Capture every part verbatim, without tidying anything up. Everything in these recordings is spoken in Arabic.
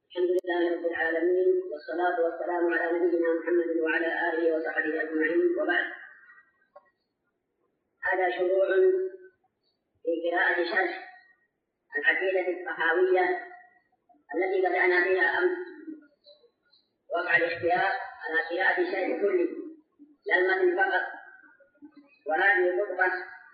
الحمد لله رب العالمين، والصلاة والسلام على نبينا محمد وعلى آله وصحبه أجمعين، وبعد. هذا شروع في قراءة شرح العقيدة الطحاوية التي بدأنا فيها أمس، وقع الاختيار على قراءة شرح كله لا المتن فقط. وهذه خطبة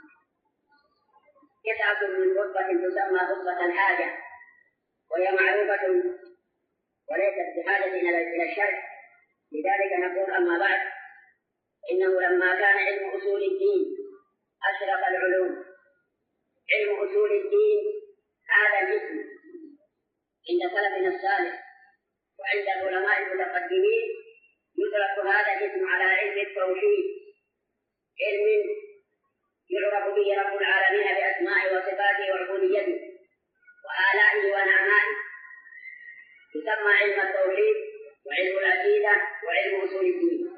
قطعة من خطبة تسمى خطبة الحاجة، وهي معروفة وليست بحاجة إلى الشرح. لذلك نقول: أما بعد، إنه لما كان علم أصول الدين أشرف العلوم. علم أصول الدين هذا الاسم عند سلفنا الصالح وعند العلماء المتقدمين يدرك هذا الاسم على علم التوحيد، علم يعرف به رب العالمين بأسمائه وصفاته وعبوديته وآلائه ونعمائه، يسمى علم التوحيد وعلم العقيدة وعلم أصول الدين.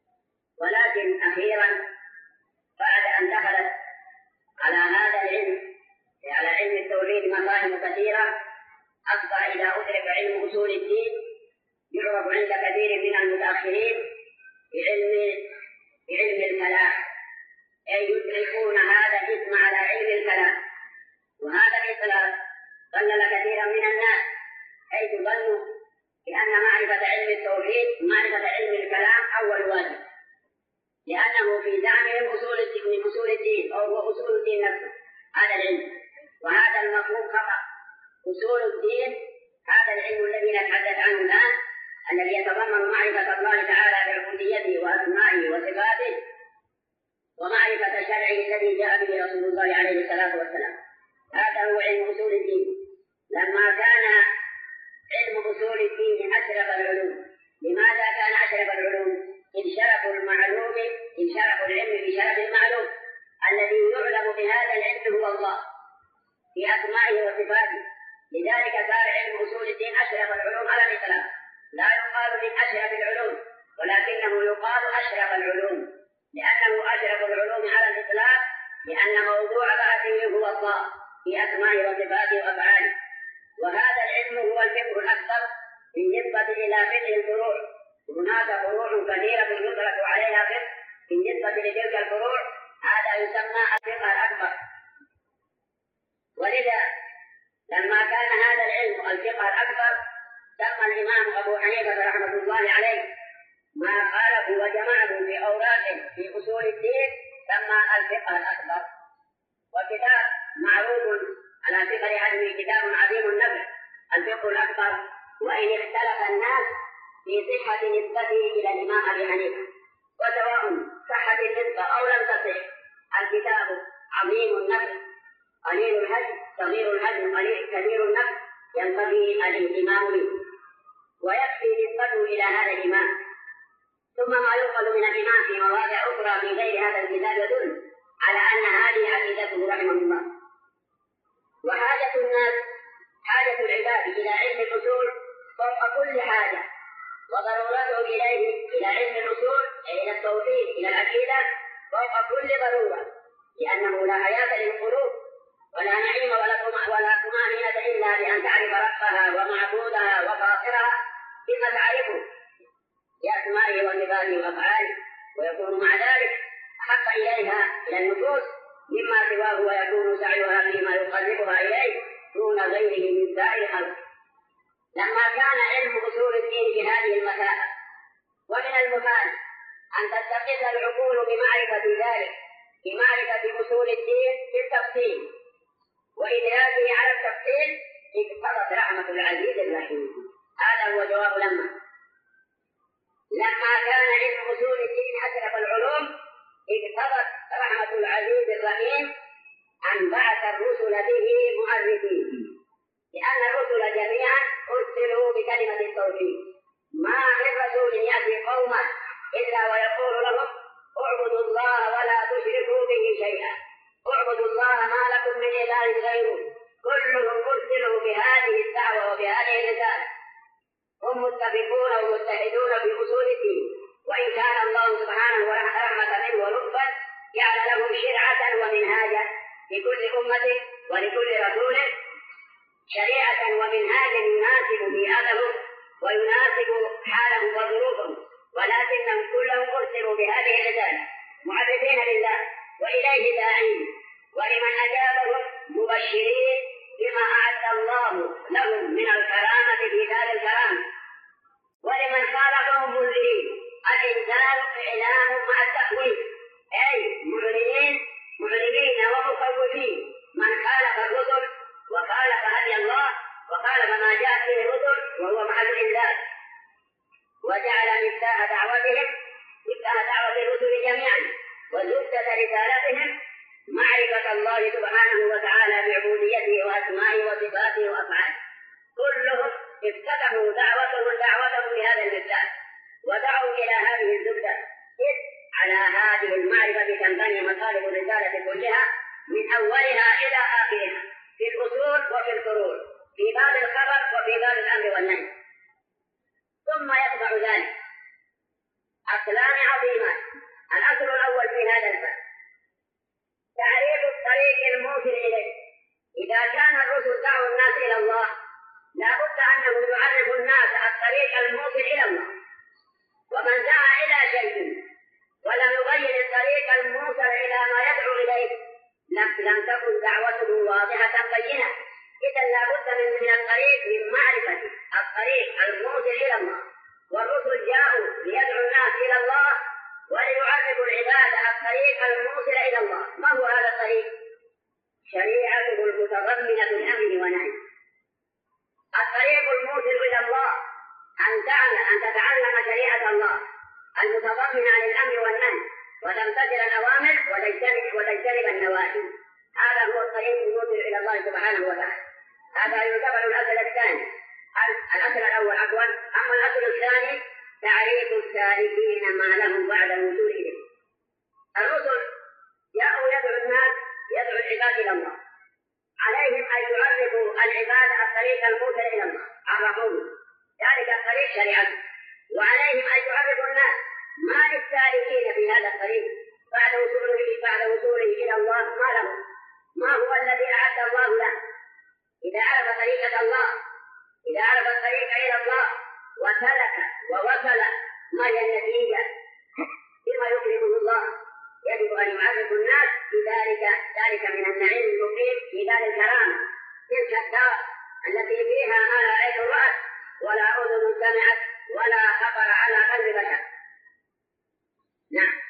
ولكن أخيرا بعد أن دخلت على هذا العلم على علم التوحيد مفاهيم كثيرة، أصبح إذا أدرك علم أصول الدين يعرف عند كثير من المتأخرين بعلم بعلم الكلام، أي يدركون هذا الاسم على علم الكلام. وهذا الإطلاق ضلل كثيرا من الناس، حيث ظنوا بأن معرفة علم التوحيد معرفة علم الكلام أول واجب، لأنه في زعمهم أصول الدين من أصول الدين، أو هو أصول الدين نفسه هذا العلم. وهذا المفهوم خطأ. أصول الدين هذا العلم الذي نتحدث عنه الآن، الذي يتضمن معرفة الله تعالى بعبوديته وأسمائه وصفاته ومعرفة شرعه الذي جاء به رسول الله عليه الصلاة والسلام. هذا هو علم أصول الدين. لما كان علم أصول الدين أشرف العلوم. لماذا كان أشرف العلوم؟ إذ شرف المعلوم إذ شرف العلم بشرف المعلوم، الذي يعلم بهذا العلم هو الله في أسمائه وصفاته. لذلك صار علم أصول الدين أشرف العلوم على الإطلاق. لا يقال من أشرف العلوم، ولكنه يقال أشرف العلوم، لأنه أشرف العلوم على الإطلاق، لأن موضوع بحثه هو الله في أسمائه وصفاته وأفعاله. وهذا العلم هو الفقه الأكبر بالنسبة إلى فقه الفروع. هناك فروع كثيرة يدرك عليها فقه بالنسبة لتلك الفروع، هذا يسمى الفقه الأكبر. ولذا لما كان هذا العلم الفقه الأكبر، سمى الإمام أبو حنيفة رحمة الله عليه ما قاله وجمعه في أوراقه في أصول الدين سمى الفقه الأكبر. وكتاب معروف على ثقل علمه كتاب عظيم النفع الفقه الأكبر، وإن اختلف الناس في صحة نسبته إلى الإمام أبي حنيفة، وسواء صحت النسبة أو لم تصح، الكتاب عظيم النفع قليل الهدم صغير الهدم كبير النفع، ينبغي الاهتمام به ويكفي نسبته إلى هذا الإمام. ثم ما يؤخذ من الإمام في مواضع أخرى في غير هذا الكتاب يدل على أن هذه عقيدته رحمه الله. وحاجة الناس حاجة العباد إلى علم الأصول فوق كل حاجة، وضرورته إليه إلى علم الأصول أي إلى التوحيد إلى العقيدة فوق كل ضرورة، لأنه لا حياة للقلوب ولا نعيم ولا طمأنينة إلا بأن تعرف ربها ومعبودها وفاطرها بما تعرفه بأسمائه وصفاته وأفعاله، ويكون مع ذلك أحق إليها إلى النفوس مما سواه، ويكون سعيها فيما يقربها إليه دون غيره من سائر خلقه. لما كان علم أصول الدين بهذه المسائل، ومن المحال أن تستقل العقول بمعرفة ذلك بمعرفة أصول الدين بالتفصيل وإدراكه على التفصيل، اقتضت رحمة العزيز الرحيم. هذا هو جواب لما لما كان علم أصول الدين أشرف العلوم، اقتضت رحمة العزيز الرحيم أن بعث الرسل به مؤرخين، لأن الرسل جميعا أرسلوا بكلمة التوحيد. ما من رسول يأتي قوما إلا ويقول لهم اعبدوا الله ولا تشركوا به شيئا، اعبدوا الله ما لكم من إله غيره. كلهم أرسلوا بهذه الدعوة وبهذه الرسالة، هم متفقون ومتحدون في أصول الدين. وإن كان الله سبحانه رحمة منه ولطفا جعل لهم شرعة ومنهاجا لكل أمة ولكل رسول شريعة ومنهاجا يناسب بيئتهم ويناسب حالهم وظروفهم، ولكنهم كلهم أرسلوا بهذه الرسالة معرفين لله وإليه داعين، ولمن أجابهم مبشرين بما أعد الله لهم من الكرامة في دار الكرامة، ولمن خالفهم منذرين. الإنذار إعلام مع التخويف، أي معلنين معلنين ومخوفين من خالف الرسل وخالف هدي الله وخالف ما جاء به الرسل وهو محل الإنذار. وجعل مفتاح دعوتهم مفتاح دعوة الرسل جميعا وزبدة رسالتهم معرفة الله سبحانه وتعالى بعبوديته وأسمائه وصفاته وأفعاله. كلهم افتتحوا دعوتهم دعوتهم بهذا المفتاح ودعوا إلى هذه الزبدة، إذ على هذه المعرفة تنبني مطالب الرسالة كلها من أولها إلى آخرها، في الأصول وفي الفروع، في باب الخبر وفي باب الأمر والنهي. ثم يتبع ذلك أصلان عظيمان. الأصل الأول في هذا الباب تعريف الطريق الموصل إليه. إذا كان الرسل دعوا الناس إلى الله لا بد أنهم يعرفوا الناس الطريق الموصل إلى الله، ومن دعا إلى شيء ولم يبين الطريق الموصل إلى ما يدعو إليه لم تكن دعوته واضحة بينة. إذا لا بد من من الطريق من معرفة الطريق الموصل إلى الله، والرسل جاءوا ليدعوا الناس إلى الله وليعرفوا العباد الطريق الموصل إلى الله. ما هو هذا الطريق؟ شريعته المتضمنة الأمر والنهي. الطريق الموصل إلى الله أن تعلم أن تتعلم شريعة الله المتضمنة للأمر والنهي وتمتثل الأوامر وتجتنب وتجتنب النواهي. هذا هو الطريق الموصل إلى الله سبحانه وتعالى. هذا يعتبر الأصل الثاني. الأصل الأول عفوا. أما الأصل الثاني تعريف السالكين ما لهم بعد الوصول إليه. الرسل جاءوا يدعو الناس يدعو العباد إلى الله، عليهم أن يعرفوا العباد الطريق الموصل إلى الله، عرفوه ذلك الطريق شريعته، وعليهم أن يعرفوا الناس ما للسالكين في هذا الطريق بعد وصوله بعد وصوله إلى الله ما له، ما هو الذي أعد الله له. إذا عرف طريقة الله، إذا عرف الطريق إلى الله وسلك ووصل ما هي النتيجة بما يكرمه الله، يجب أن يعرف الناس بذلك ذلك من النعيم المقيم في دار الكرامة، تلك الدار التي فيها ما لا عين رأت ولا أذن سمعت ولا خطر على قلب بشر. نعم.